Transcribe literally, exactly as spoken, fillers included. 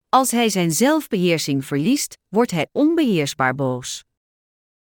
Als hij zijn zelfbeheersing verliest, wordt hij onbeheersbaar boos.